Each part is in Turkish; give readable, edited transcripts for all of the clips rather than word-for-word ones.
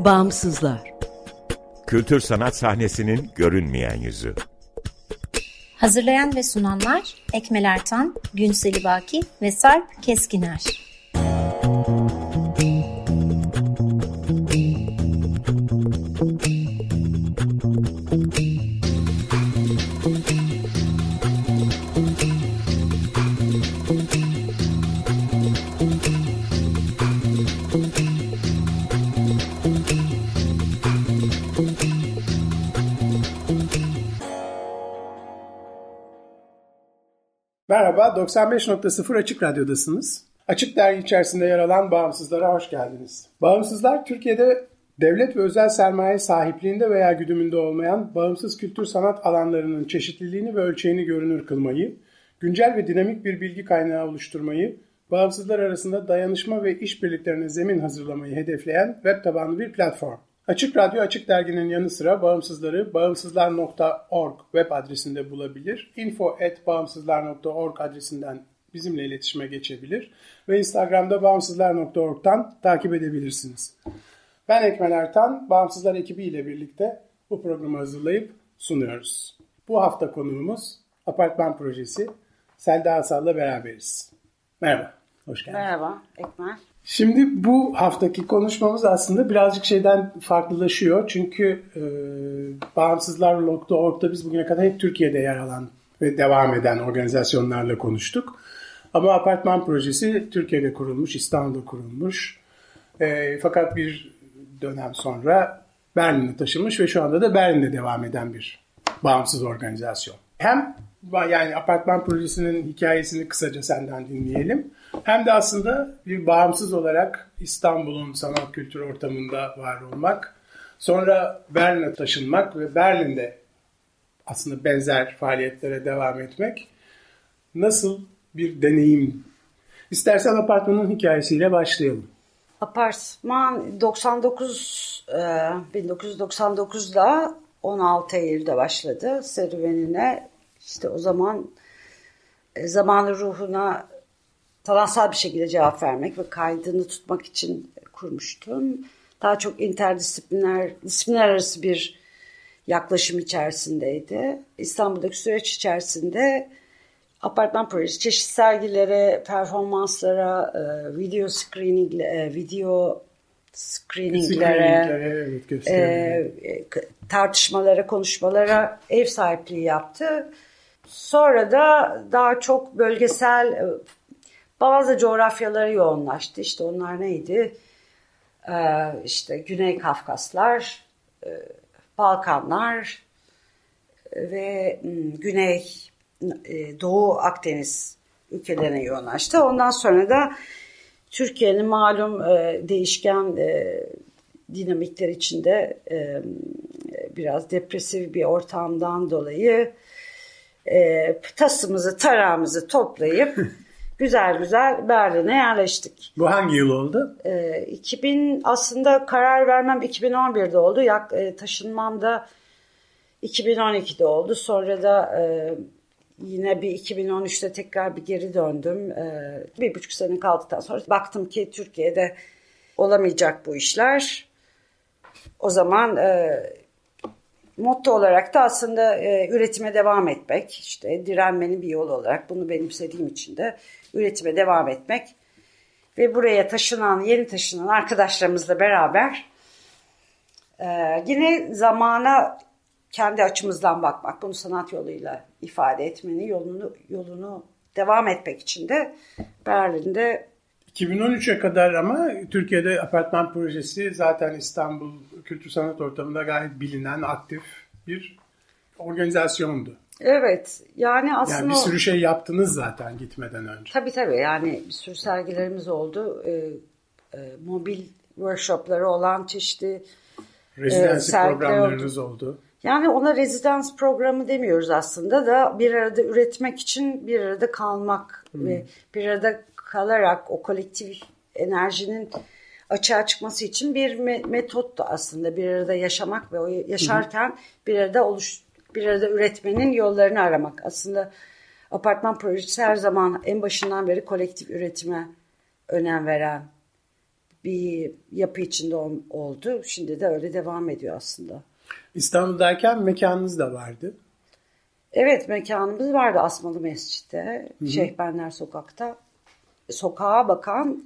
Bağımsızlar. Kültür sanat sahnesinin görünmeyen yüzü. Hazırlayan ve sunanlar Ekmel Ertan, Günseli Baki ve Sarp Keskiner. Merhaba, 95.0 Açık Radyo'dasınız. Açık Dergi içerisinde yer alan Bağımsızlar'a hoş geldiniz. Bağımsızlar, Türkiye'de devlet ve özel sermaye sahipliğinde veya güdümünde olmayan bağımsız kültür sanat alanlarının çeşitliliğini ve ölçeğini görünür kılmayı, güncel ve dinamik bir bilgi kaynağı oluşturmayı, bağımsızlar arasında dayanışma ve işbirliklerine zemin hazırlamayı hedefleyen web tabanlı bir platform. Açık Radyo, Açık Dergi'nin yanı sıra Bağımsızları bağımsızlar.org web adresinde bulabilir. info@bağımsızlar.org adresinden bizimle iletişime geçebilir ve Instagram'da bağımsızlar.org'dan takip edebilirsiniz. Ben Ekmel Ertan, Bağımsızlar ekibi ile birlikte bu programı hazırlayıp sunuyoruz. Bu hafta konuğumuz Apartman Projesi, Selda Asal'la beraberiz. Merhaba, hoş geldin. Merhaba Ekmel. Şimdi bu haftaki konuşmamız aslında birazcık şeyden farklılaşıyor. Çünkü bağımsızlar.org'da biz bugüne kadar hep Türkiye'de yer alan ve devam eden organizasyonlarla konuştuk. Ama Apartman Projesi Türkiye'de kurulmuş, İstanbul'da kurulmuş. Fakat bir dönem sonra Berlin'e taşınmış ve şu anda da Berlin'de devam eden bir bağımsız organizasyon. Hem yani Apartman Projesi'nin hikayesini kısaca senden dinleyelim. Hem de aslında bir bağımsız olarak İstanbul'un sanat kültür ortamında var olmak, sonra Berlin'e taşınmak ve Berlin'de aslında benzer faaliyetlere devam etmek nasıl bir deneyim? İstersen Apartman'ın hikayesiyle başlayalım. Apartman 1999'da 16 Eylül'de başladı serüvenine. İşte o zaman zamanın ruhuna sanatsal bir şekilde cevap vermek ve kaydını tutmak için kurmuştum. Daha çok disiplinler arası bir yaklaşım içerisindeydi. İstanbul'daki süreç içerisinde Apartman Projesi çeşitli sergilere, performanslara, video screeninglere, tartışmalara, konuşmalara ev sahipliği yaptı. Sonra da daha çok bölgesel bazı coğrafyalara yoğunlaştı. İşte onlar neydi? İşte Güney Kafkaslar, Balkanlar ve Doğu Akdeniz ülkelerine yoğunlaştı. Ondan sonra da Türkiye'nin malum değişken dinamikler içinde biraz depresif bir ortamdan dolayı tasımızı, tarağımızı toplayıp güzel Berlin'e yerleştik. Bu hangi yıl oldu? 2000 aslında karar vermem 2011'de oldu. Taşınmam da 2012'de oldu. Sonra da yine bir 2013'te tekrar bir geri döndüm. 1,5 sene kaldıktan sonra baktım ki Türkiye'de olamayacak bu işler. O zaman motto olarak da aslında üretime devam etmek, işte direnmenin bir yolu olarak bunu benimsediğim için de üretime devam etmek ve buraya yeni taşınan arkadaşlarımızla beraber yine zamana kendi açımızdan bakmak, bunu sanat yoluyla ifade etmenin yolunu devam etmek için de Berlin'de 2013'e kadar ama Türkiye'de Apartman Projesi zaten İstanbul kültür sanat ortamında gayet bilinen, aktif bir organizasyondu. Evet. Yani aslında bir sürü şey yaptınız zaten gitmeden önce. Tabii yani bir sürü sergilerimiz oldu. Mobil workshopları olan çeşitli rezidansi programlarınız oldu. Yani ona rezidans programı demiyoruz aslında da bir arada üretmek için bir arada kalmak ve bir arada kalarak o kolektif enerjinin açığa çıkması için bir metottu aslında. Bir arada yaşamak ve o yaşarken bir arada üretmenin yollarını aramak. Aslında Apartman Projesi her zaman en başından beri kolektif üretime önem veren bir yapı içinde oldu. Şimdi de öyle devam ediyor aslında. İstanbul'dayken mekanınız da vardı. Evet, mekanımız vardı Asmalı Mescid'de, Şeyhbenler Sokak'ta. Sokağa bakan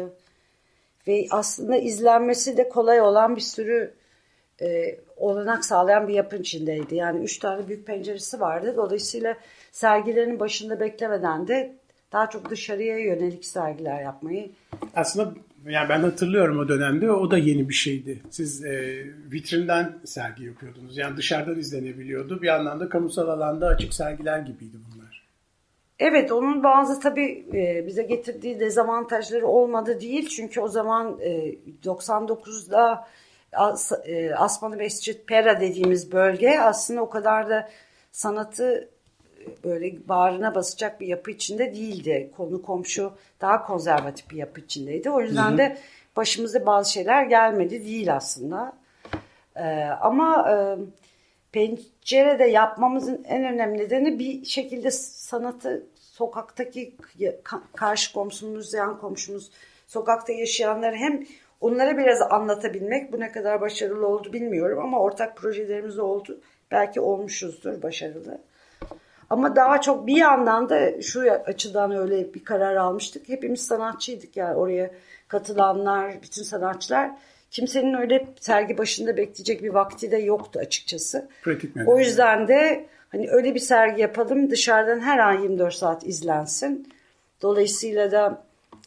ve aslında izlenmesi de kolay olan bir sürü olanak sağlayan bir yapının içindeydi. Yani 3 tane büyük penceresi vardı. Dolayısıyla sergilerin başında beklemeden de daha çok dışarıya yönelik sergiler yapmayı. Aslında yani ben hatırlıyorum o dönemde, o da yeni bir şeydi. Siz vitrinden sergi yapıyordunuz. Yani dışarıdan izlenebiliyordu. Bir yandan da kamusal alanda açık sergiler gibiydi bunlar. Evet, onun bazı tabii bize getirdiği dezavantajları olmadı değil. Çünkü o zaman 99'da Asmalı Mescid Pera dediğimiz bölge aslında o kadar da sanatı böyle bağrına basacak bir yapı içinde değildi. Konu komşu daha konservatif bir yapı içindeydi. O yüzden de başımıza bazı şeyler gelmedi değil aslında. Ama pencerede yapmamızın en önemli nedeni bir şekilde sanatı sokaktaki karşı komşumuz, yan komşumuz, sokakta yaşayanları hem onlara biraz anlatabilmek. Bu ne kadar başarılı oldu bilmiyorum ama ortak projelerimiz oldu. Belki olmuşuzdur başarılı. Ama daha çok bir yandan da şu açıdan öyle bir karar almıştık. Hepimiz sanatçıydık yani oraya katılanlar, bütün sanatçılar. Kimsenin öyle sergi başında bekleyecek bir vakti de yoktu açıkçası. O yüzden de hani öyle bir sergi yapalım, dışarıdan her an 24 saat izlensin. Dolayısıyla da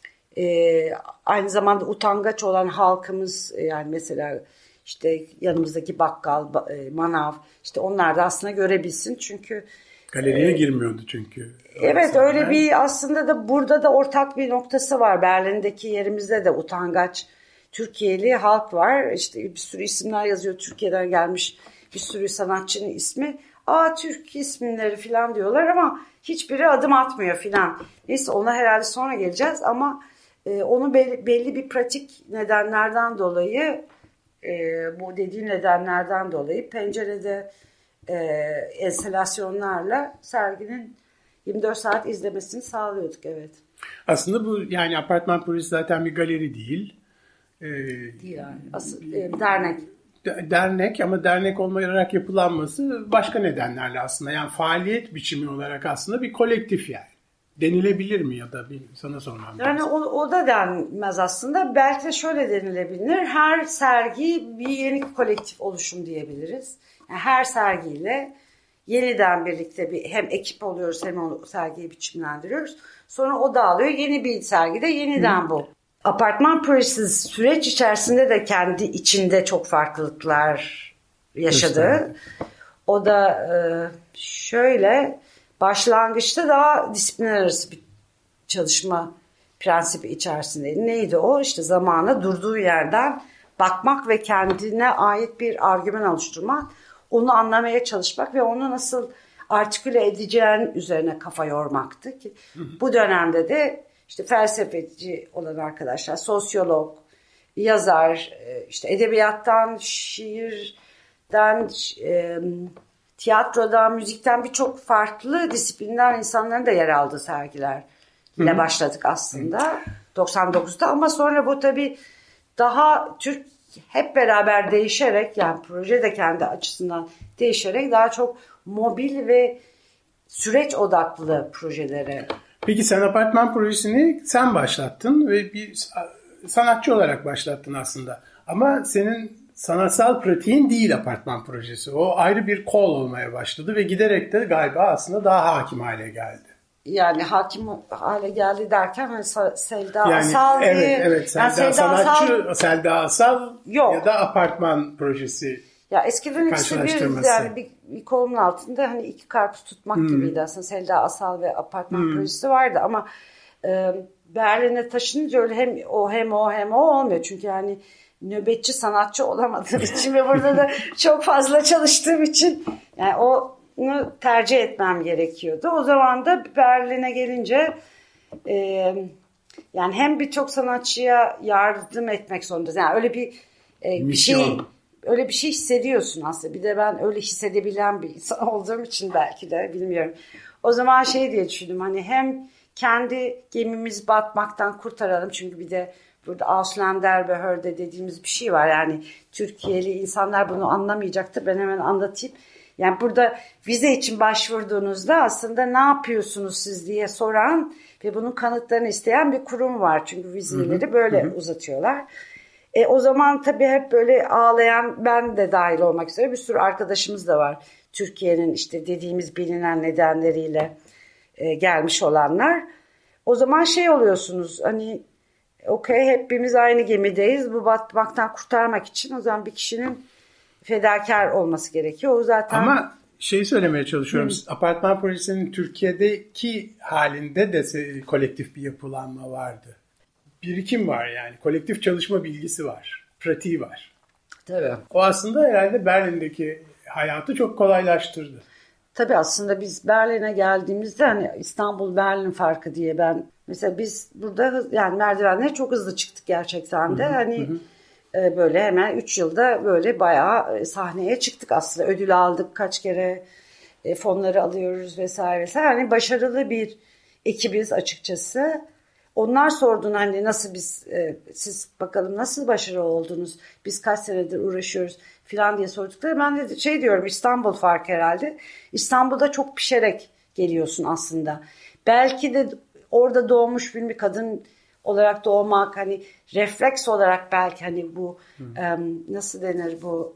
aynı zamanda utangaç olan halkımız, yani mesela işte yanımızdaki bakkal, manav, işte onlar da aslında görebilsin çünkü galeriye girmiyordu çünkü. Evet, öyle bir aslında da burada da ortak bir noktası var. Berlin'deki yerimizde de utangaç Türkiye'li halk var. İşte bir sürü isimler yazıyor. Türkiye'den gelmiş bir sürü sanatçının ismi. Türk isimleri falan diyorlar ama hiçbiri adım atmıyor falan. Neyse ona herhalde sonra geleceğiz ama onu belli bir pratik nedenlerden dolayı bu dediğim nedenlerden dolayı pencerede enstalasyonlarla serginin 24 saat izlemesini sağlıyorduk, evet. Aslında bu yani apartman projesi zaten bir galeri değil. Değil yani. Dernek. Dernek ama dernek olmayarak yapılanması başka nedenlerle aslında. Yani faaliyet biçimi olarak aslında bir kolektif yani. Denilebilir mi ya da sana sormam lazım. Yani o da denmez aslında. Belki de şöyle denilebilir. Her sergi bir yeni kolektif oluşum diyebiliriz. Yani her sergiyle yeniden birlikte hem ekip oluyoruz hem o sergiyi biçimlendiriyoruz. Sonra o dağılıyor. Yeni bir sergide yeniden bu. Apartman projesi süreç içerisinde de kendi içinde çok farklılıklar yaşadı. O da şöyle başlangıçta daha disiplin arası bir çalışma prensibi içerisindeydi. Neydi o? İşte zamana durduğu yerden bakmak ve kendine ait bir argüman oluşturmak, onu anlamaya çalışmak ve onu nasıl artiküle edeceğin üzerine kafa yormaktı ki bu dönemde de işte felsefeci olan arkadaşlar, sosyolog, yazar, işte edebiyattan, şiirden, tiyatrodan, müzikten birçok farklı disiplinden insanların da yer aldığı sergilerle başladık aslında 99'da ama sonra bu tabii daha hep beraber değişerek yani proje de kendi açısından değişerek daha çok mobil ve süreç odaklı projelere. Peki sen apartman projesini sen başlattın ve bir sanatçı olarak başlattın aslında. Ama senin sanatsal pratiğin değil apartman projesi. O ayrı bir kol olmaya başladı ve giderek de galiba aslında daha hakim hale geldi. Yani hakim hale geldi derken hani Selda yani, Asal diye. Evet. Selda sanatçı, Selda Asal yok. Ya da apartman projesi. Ya eskiden işte bir kolun altında hani iki karpuz tutmak gibiydi aslında. Selda Asal ve apartman projesi vardı ama Berlin'e taşınınca öyle hem o olmuyor. Çünkü yani nöbetçi sanatçı olamadığım için ve burada da çok fazla çalıştığım için yani onu tercih etmem gerekiyordu. O zaman da Berlin'e gelince yani hem birçok sanatçıya yardım etmek zorundayız. Yani öyle bir şey hissediyorsun aslında. Bir de ben öyle hissedebilen bir insan olduğum için belki de bilmiyorum. O zaman diye düşündüm hani hem kendi gemimizi batmaktan kurtaralım çünkü bir de burada Ausländerbehörde dediğimiz bir şey var. Yani Türkiye'li insanlar bunu anlamayacaktır. Ben hemen anlatayım. Yani burada vize için başvurduğunuzda aslında ne yapıyorsunuz siz diye soran ve bunun kanıtlarını isteyen bir kurum var. Çünkü vizeleri böyle uzatıyorlar. O zaman tabii hep böyle ağlayan, ben de dahil olmak üzere bir sürü arkadaşımız da var. Türkiye'nin işte dediğimiz bilinen nedenleriyle gelmiş olanlar. O zaman şey oluyorsunuz, hani okey, hepimiz aynı gemideyiz. Bu batmaktan kurtarmak için o zaman bir kişinin fedakar olması gerekiyor. O zaten. Ama söylemeye çalışıyorum. Apartman projesinin Türkiye'deki halinde de kolektif bir yapılanma vardı. Birikim var yani. Kolektif çalışma bilgisi var. Pratiği var. Tabii. O aslında herhalde Berlin'deki hayatı çok kolaylaştırdı. Tabii aslında biz Berlin'e geldiğimizde hani İstanbul-Berlin farkı diye mesela biz burada yani merdivenlere çok hızlı çıktık gerçekten de. Böyle hemen 3 yılda böyle bayağı sahneye çıktık aslında. Ödül aldık kaç kere, fonları alıyoruz vesaire vesaire. Hani başarılı bir ekibiz açıkçası. Onlar sorduğunda hani nasıl siz bakalım nasıl başarılı oldunuz? Biz kaç senedir uğraşıyoruz falan diye sordukları. Ben de diyorum, İstanbul farkı herhalde. İstanbul'da çok pişerek geliyorsun aslında. Belki de orada doğmuş bir kadın olarak doğmak, hani refleks olarak belki hani bu nasıl denir bu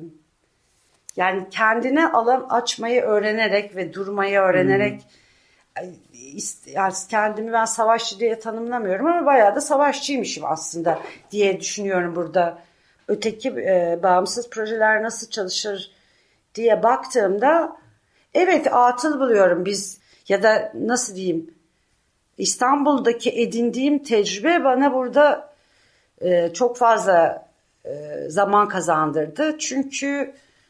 yani kendine alan açmayı öğrenerek ve durmayı öğrenerek yani kendimi ben savaşçı diye tanımlamıyorum ama bayağı da savaşçıymışım aslında diye düşünüyorum burada. Öteki bağımsız projeler nasıl çalışır diye baktığımda evet atıl buluyorum biz, ya da nasıl diyeyim, İstanbul'daki edindiğim tecrübe bana burada çok fazla zaman kazandırdı. Çünkü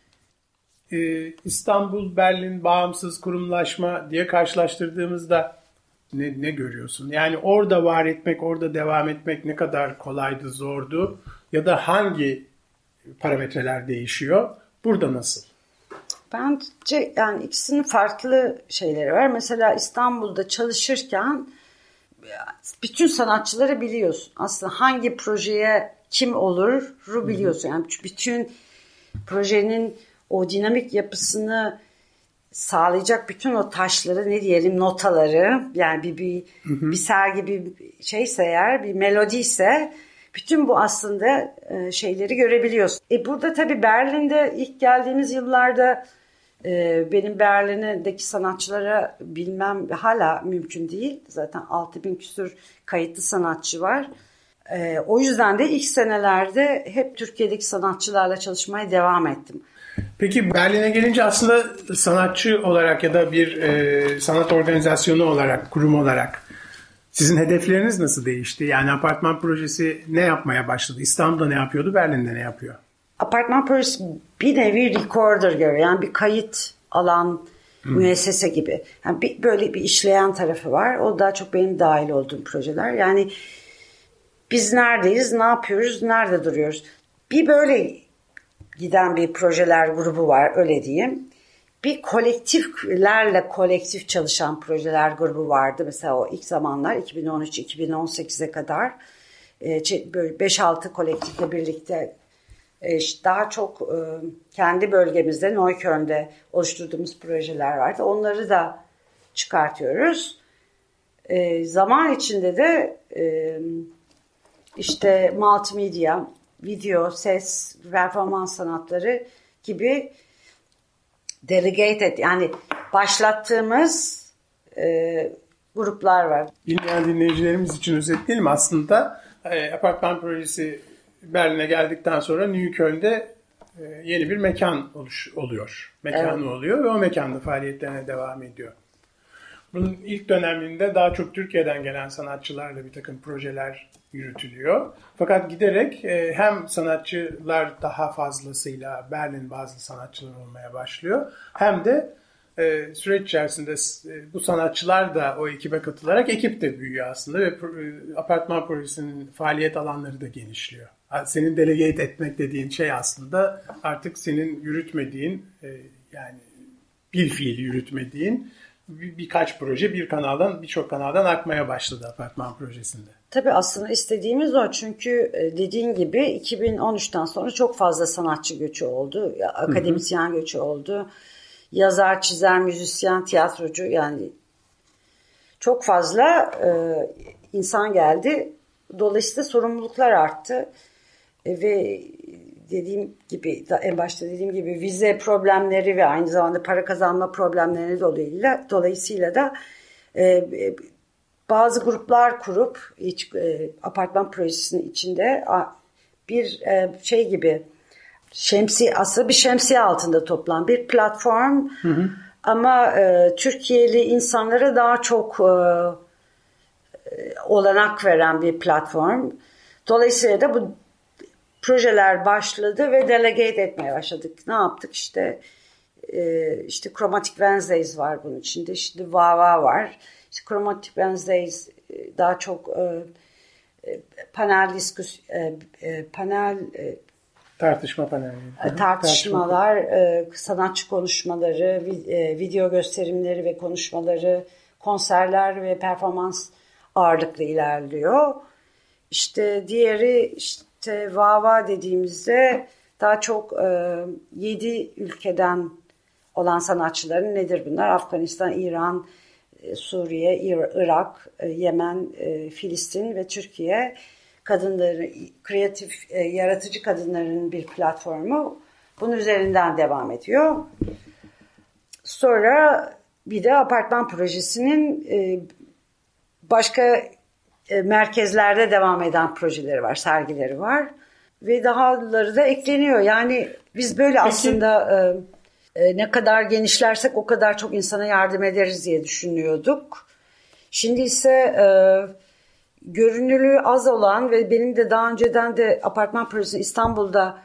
İstanbul, Berlin, bağımsız kurumlaşma diye karşılaştırdığımızda ne görüyorsun? Yani orada var etmek, orada devam etmek ne kadar kolaydı, zordu? Ya da hangi parametreler değişiyor? Burada nasıl? Bence yani ikisinin farklı şeyleri var. Mesela İstanbul'da çalışırken bütün sanatçıları biliyorsun. Aslında hangi projeye kim oluru biliyorsun. Yani bütün projenin o dinamik yapısını sağlayacak bütün o taşları, ne diyelim, notaları, yani bir sergi bir şeyse eğer, bir melodiyse bütün bu aslında şeyleri görebiliyorsun. Burada tabii Berlin'de ilk geldiğimiz yıllarda benim Berlin'deki sanatçılara bilmem hala mümkün değil. Zaten 6.000 küsur kayıtlı sanatçı var. O yüzden de ilk senelerde hep Türkiye'deki sanatçılarla çalışmaya devam ettim. Peki Berlin'e gelince aslında sanatçı olarak ya da bir sanat organizasyonu olarak, kurum olarak sizin hedefleriniz nasıl değişti? Yani apartman projesi ne yapmaya başladı? İstanbul'da ne yapıyordu, Berlin'de ne yapıyor? Apartman projesi bir nevi recorder gibi, yani bir kayıt alan müessese gibi. Yani böyle bir işleyen tarafı var. O daha çok benim dahil olduğum projeler. Yani biz neredeyiz, ne yapıyoruz, nerede duruyoruz? Bir böyle giden bir projeler grubu var, öyle diyeyim. Bir kolektif çalışan projeler grubu vardı. Mesela o ilk zamanlar 2013-2018'e kadar böyle 5-6 kolektifle birlikte daha çok kendi bölgemizde, Neukölln'de oluşturduğumuz projeler vardı. Onları da çıkartıyoruz. Zaman içinde de işte multimedya, video, ses, performans sanatları gibi delegated, yani başlattığımız gruplar var. Dinleyen dinleyicilerimiz için özetleyelim. Aslında apartman projesi Berlin'e geldikten sonra Neukölln'de yeni bir mekan oluyor. Mekanı oluyor ve o mekanda faaliyetlerine devam ediyor. Bunun ilk döneminde daha çok Türkiye'den gelen sanatçılarla bir takım projeler yürütülüyor. Fakat giderek hem sanatçılar daha fazlasıyla Berlin bazı sanatçılar olmaya başlıyor. Hem de süreç içerisinde bu sanatçılar da o ekibe katılarak ekip de büyüyor aslında ve apartman projesinin faaliyet alanları da genişliyor. Senin delegate etmek dediğin şey aslında artık senin yürütmediğin, yani bir fiil yürütmediğin birkaç proje birçok kanaldan akmaya başladı apartman projesinde. Tabii aslında istediğimiz o, çünkü dediğin gibi 2013'ten sonra çok fazla sanatçı göçü oldu, akademisyen göçü oldu, yazar, çizer, müzisyen, tiyatrocu, yani çok fazla insan geldi. Dolayısıyla sorumluluklar arttı ve dediğim gibi, en başta dediğim gibi vize problemleri ve aynı zamanda para kazanma problemleri dolayısıyla da bazı gruplar kurup apartman projesinin içinde bir şey gibi aslında bir şemsiye altında toplanan bir platform, ama Türkiye'li insanlara daha çok olanak veren bir platform. Dolayısıyla da bu projeler başladı ve delegate etmeye başladık. Ne yaptık? İşte Chromatic Wednesdays var bunun içinde. Şimdi VAVA var. İşte Chromatic Wednesdays daha çok tartışma panelleri. Tartışmalar, sanatçı konuşmaları, video gösterimleri ve konuşmaları, konserler ve performans ağırlıklı ilerliyor. İşte diğeri VAVA dediğimizde daha çok 7 ülkeden olan sanatçıların, nedir bunlar? Afganistan, İran, Suriye, Irak, Yemen, Filistin ve Türkiye kadınları, kreatif, yaratıcı kadınların bir platformu. Bunun üzerinden devam ediyor. Sonra bir de apartman projesinin başka merkezlerde devam eden projeleri var, sergileri var ve dahaları da ekleniyor. Yani biz böyle aslında ne kadar genişlersek o kadar çok insana yardım ederiz diye düşünüyorduk. Şimdi ise görünürlüğü az olan ve benim de daha önceden de apartman projesi İstanbul'da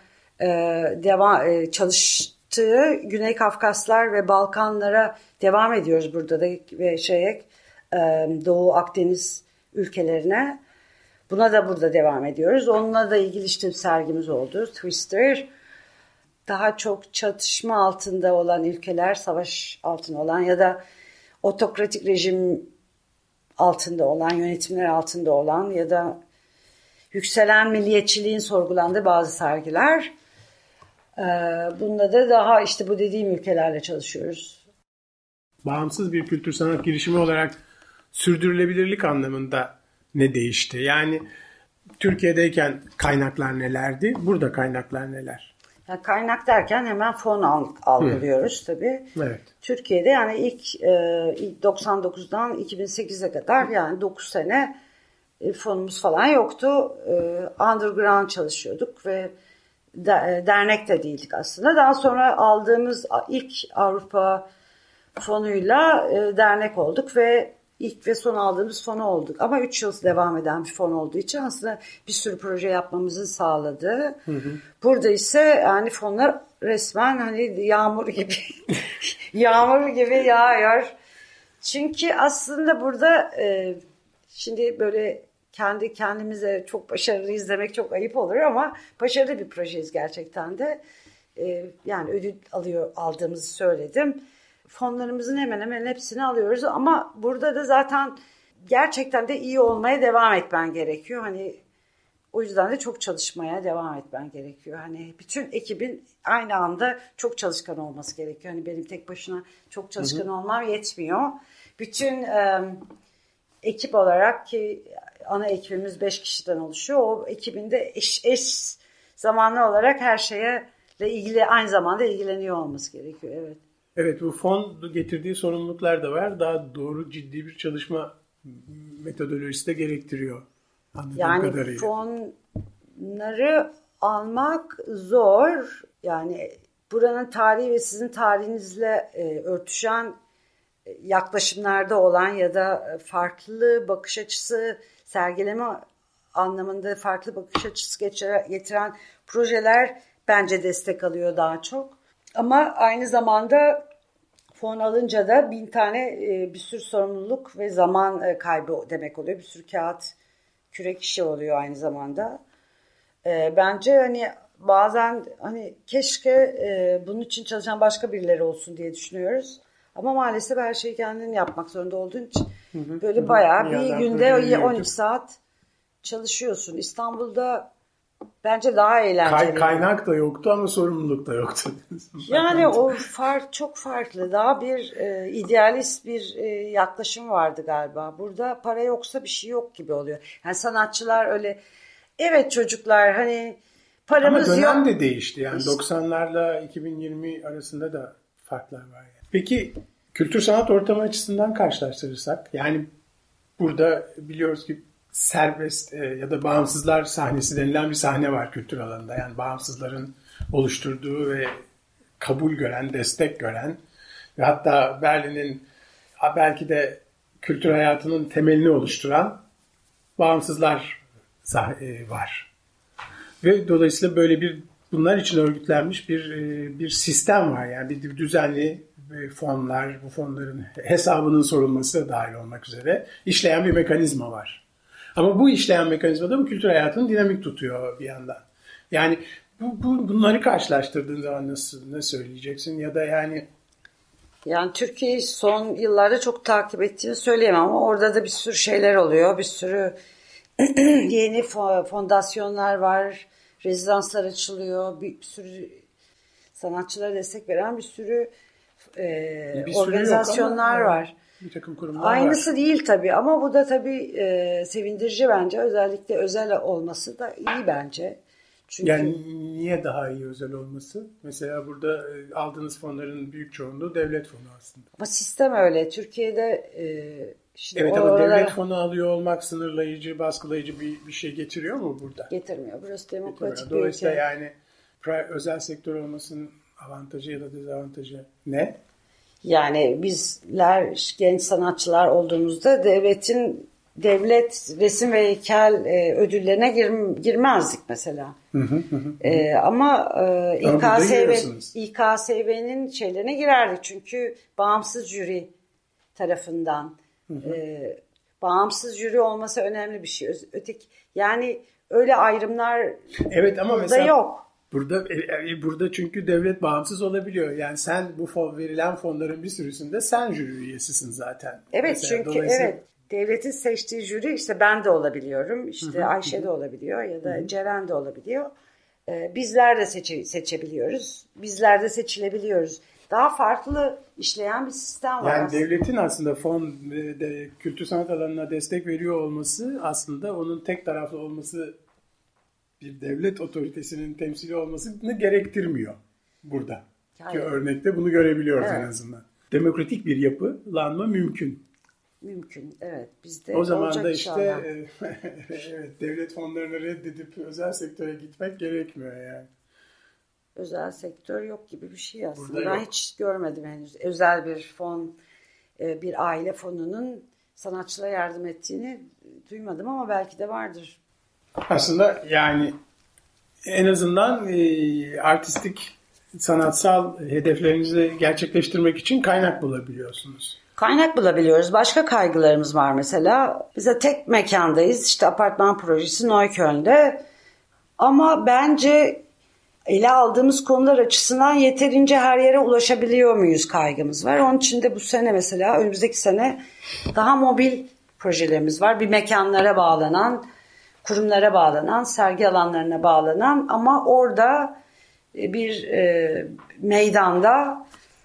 çalıştığı Güney Kafkaslar ve Balkanlara devam ediyoruz burada da ve Doğu Akdeniz ülkelerine. Buna da burada devam ediyoruz. Onunla da ilgili işte bir sergimiz oldu. Twister. Daha çok çatışma altında olan ülkeler, savaş altında olan ya da otokratik rejim altında olan, yönetimler altında olan ya da yükselen milliyetçiliğin sorgulandığı bazı sergiler. Bunda da daha işte bu dediğim ülkelerle çalışıyoruz. Bağımsız bir kültür sanat girişimi olarak sürdürülebilirlik anlamında ne değişti? Yani Türkiye'deyken kaynaklar nelerdi? Burada kaynaklar neler? Yani kaynak derken hemen fon algılıyoruz tabii. Evet. Türkiye'de yani ilk 99'dan 2008'e kadar, yani 9 sene fonumuz falan yoktu. Underground çalışıyorduk ve dernek de değildik aslında. Daha sonra aldığımız ilk Avrupa fonuyla dernek olduk ve ilk ve son aldığımız fonu olduk. Ama 3 yıl devam eden bir fon olduğu için aslında bir sürü proje yapmamızı sağladı. Burada ise yani fonlar resmen hani yağmur gibi yağıyor. Çünkü aslında burada şimdi böyle kendimize çok başarılıyız demek çok ayıp olur ama başarılı bir projeyiz gerçekten de. Yani ödül aldığımızı söyledim. Fonlarımızın hemen hemen hepsini alıyoruz ama burada da zaten gerçekten de iyi olmaya devam etmen gerekiyor. Hani o yüzden de çok çalışmaya devam etmen gerekiyor. Hani bütün ekibin aynı anda çok çalışkan olması gerekiyor. Hani benim tek başına çok çalışkan olmam yetmiyor. Bütün ekip olarak, ki ana ekibimiz 5 kişiden oluşuyor. O ekibin de eş zamanlı olarak her şeyle ilgili aynı zamanda ilgileniyor olması gerekiyor. Evet. Evet, bu fon getirdiği sorumluluklar da var. Daha doğru, ciddi bir çalışma metodolojisi de gerektiriyor. Yani kadarıyla. Fonları almak zor. Yani buranın tarihi ve sizin tarihinizle örtüşen yaklaşımlarda olan ya da farklı bakış açısı, sergileme anlamında farklı bakış açısı getiren projeler bence destek alıyor daha çok. Ama aynı zamanda fon alınca da 1000 tane bir sürü sorumluluk ve zaman kaybı demek oluyor. Bir sürü kağıt, kürek işi oluyor aynı zamanda. Bence hani bazen hani keşke bunun için çalışan başka birileri olsun diye düşünüyoruz. Ama maalesef her şeyi kendin yapmak zorunda olduğun için böyle bayağı bir günde 12 saat çalışıyorsun. İstanbul'da bence daha eğlenceli. Kaynak da yoktu ama sorumluluk da yoktu. Yani o çok farklı. Daha bir idealist bir yaklaşım vardı galiba. Burada para yoksa bir şey yok gibi oluyor. Yani sanatçılar öyle, evet çocuklar hani paramız yok. Ama dönem de değişti. Yani 90'larla 2020 arasında da farklar var. Yani. Peki kültür sanat ortamı açısından karşılaştırırsak, yani burada biliyoruz ki serbest ya da bağımsızlar sahnesi denilen bir sahne var kültür alanında. Yani bağımsızların oluşturduğu ve kabul gören, destek gören ve hatta Berlin'in belki de kültür hayatının temelini oluşturan bağımsızlar var. Ve dolayısıyla böyle bunlar için örgütlenmiş bir sistem var. Yani bir düzenli fonlar, bu fonların hesabının sorulması da dahil olmak üzere işleyen bir mekanizma var. Ama bu işleyen mekanizma da bu kültür hayatını dinamik tutuyor bir yandan. Yani bunları karşılaştırdığın zaman ne söyleyeceksin? Ya da yani Türkiye'yi son yıllarda çok takip ettiğini söyleyemem ama orada da bir sürü şeyler oluyor. Bir sürü yeni fondasyonlar var. Rezidanslar açılıyor. Bir sürü sanatçılara destek veren bir sürü organizasyonlar var. Bir takım kurumlar Aynısı var. Değil tabii ama bu da tabii sevindirici bence. Özellikle özel olması da iyi bence. Çünkü Yani niye daha iyi özel olması? Mesela burada aldığınız fonların büyük çoğunluğu devlet fonu aslında. Ama sistem öyle. Türkiye'de evet ama devlet fonu alıyor olmak sınırlayıcı, baskılayıcı bir şey getiriyor mu burada? Getirmiyor. Burası demokratik bir Dolayısıyla ülke. yani özel sektör olmasının avantajı ya da dezavantajı ne? Yani bizler genç sanatçılar olduğumuzda devlet resim ve heykel ödüllerine girmezdik mesela. Ama İKSV'nin şeylerine girerdik. Çünkü bağımsız jüri tarafından bağımsız jüri olması önemli bir şey. Yani öyle ayrımlar evet, ama burada mesela yok. Burada çünkü devlet bağımsız olabiliyor. Yani sen verilen fonların bir sürüsünde sen jüri üyesisin zaten. Evet mesela, çünkü devletin seçtiği jüri işte ben de olabiliyorum. İşte Ayşe de olabiliyor ya da Ceren de olabiliyor. Bizler de seçebiliyoruz. Bizler de seçilebiliyoruz. Daha farklı işleyen bir sistem var. Yani aslında. devletin aslında kültür sanat alanına destek veriyor olması aslında onun tek taraflı olması, bir devlet otoritesinin temsili olmasını gerektirmiyor burada. Ki örnekte bunu görebiliyoruz en azından. Demokratik bir yapılanma mümkün. Mümkün, evet. Bizde o zaman da işte evet, devlet fonlarını reddedip özel sektöre gitmek gerekmiyor yani. Özel sektör yok gibi bir şey aslında. Burada ben yok. hiç görmedim henüz. Özel bir fon, bir aile fonunun sanatçılara yardım ettiğini duymadım ama belki de vardır. Aslında yani en azından artistik, sanatsal hedeflerinizi gerçekleştirmek için kaynak bulabiliyorsunuz. Kaynak bulabiliyoruz. Başka kaygılarımız var mesela. Biz de tek mekandayız. İşte apartman projesi Neukölln'de. Ama bence ele aldığımız konular açısından yeterince her yere ulaşabiliyor muyuz kaygımız var. Onun için de bu sene mesela önümüzdeki sene daha mobil projelerimiz var. Bir mekanlara bağlanan, kurumlara bağlanan, sergi alanlarına bağlanan ama orada bir meydanda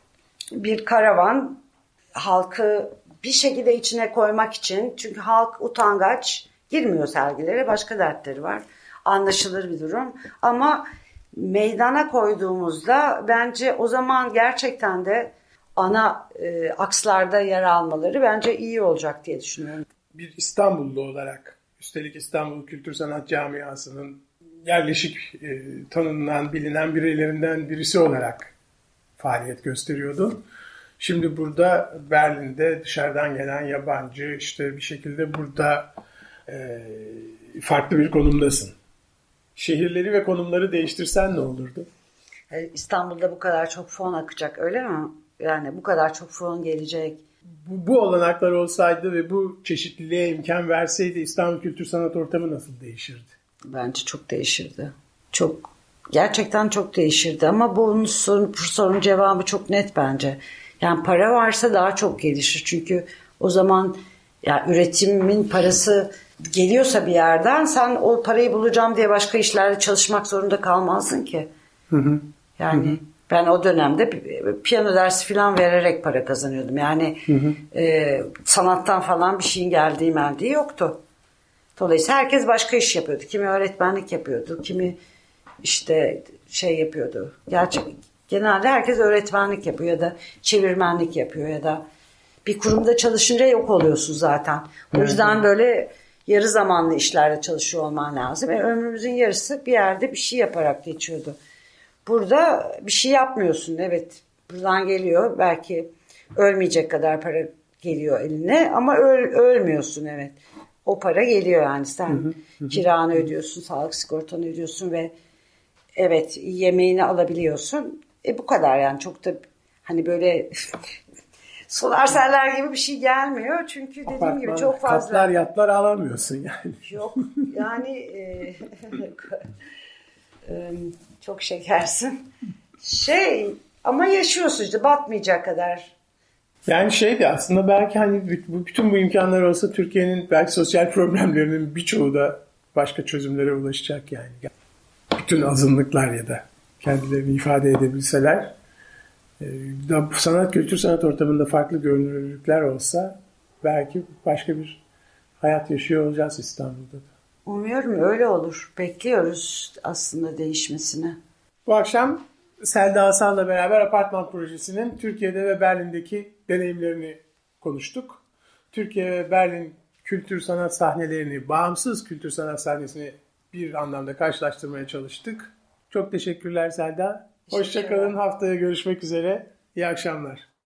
bir karavan halkı bir şekilde içine koymak için, çünkü halk utangaç girmiyor sergilere, başka dertleri var. Anlaşılır bir durum ama meydana koyduğumuzda bence o zaman gerçekten de ana akslarda yer almaları bence iyi olacak diye düşünüyorum. Bir İstanbullu olarak, üstelik İstanbul Kültür Sanat Camiası'nın yerleşik tanınan, bilinen bireylerinden birisi olarak faaliyet gösteriyordu. Şimdi burada Berlin'de dışarıdan gelen yabancı, işte bir şekilde burada farklı bir konumdasın. Şehirleri ve konumları değiştirsen ne olurdu? İstanbul'da bu kadar çok fon akacak, öyle mi? Yani bu kadar çok fon gelecek. Bu olanaklar olsaydı ve bu çeşitliliğe imkan verseydi İstanbul Kültür Sanat ortamı nasıl değişirdi? Bence çok değişirdi. Gerçekten çok değişirdi ama bu sorunun cevabı çok net bence. Yani para varsa daha çok gelişir. Çünkü o zaman Yani üretimin parası geliyorsa bir yerden sen o parayı bulacağım diye başka işlerde çalışmak zorunda kalmazsın ki. Yani ben o dönemde piyano dersi falan vererek para kazanıyordum. Yani sanattan falan bir şeyin geldiği yoktu. Dolayısıyla herkes başka iş yapıyordu. Kimi öğretmenlik yapıyordu, kimi işte şey yapıyordu. Genelde herkes öğretmenlik yapıyor ya da çevirmenlik yapıyor ya da bir kurumda çalışınca yok oluyorsun zaten. O yüzden böyle yarı zamanlı işlerde çalışıyor olman lazım. Ömrümüzün yarısı bir yerde bir şey yaparak geçiyordu. Burada bir şey yapmıyorsun. Evet, buradan geliyor. Belki ölmeyecek kadar para geliyor eline ama ölmüyorsun, evet. O para geliyor yani. Sen kiranı ödüyorsun, sağlık sigortanı ödüyorsun ve evet yemeğini alabiliyorsun. Bu kadar yani, çok da hani böyle solar seller gibi bir şey gelmiyor. Çünkü dediğim gibi çok fazla. Katlar yatlar alamıyorsun yani. Yok yani çok şekersin. Ama yaşıyorsun işte, batmayacak kadar. Yani şeydi aslında, belki hani bütün bu imkanlar olsa Türkiye'nin belki sosyal problemlerinin birçoğu da başka çözümlere ulaşacak yani. Bütün azınlıklar ya da kendilerini ifade edebilseler, kültür sanat ortamında farklı görünürlükler olsa belki başka bir hayat yaşıyor olacağız İstanbul'da da. Umuyorum öyle olur. Bekliyoruz aslında değişmesini. Bu akşam Selda Asal'la beraber Apartman Projesi'nin Türkiye'de ve Berlin'deki deneyimlerini konuştuk. Türkiye ve Berlin kültür sanat sahnelerini, bağımsız kültür sanat sahnesini bir anlamda karşılaştırmaya çalıştık. Çok teşekkürler Selda. Hoşça kalın. Haftaya görüşmek üzere. İyi akşamlar.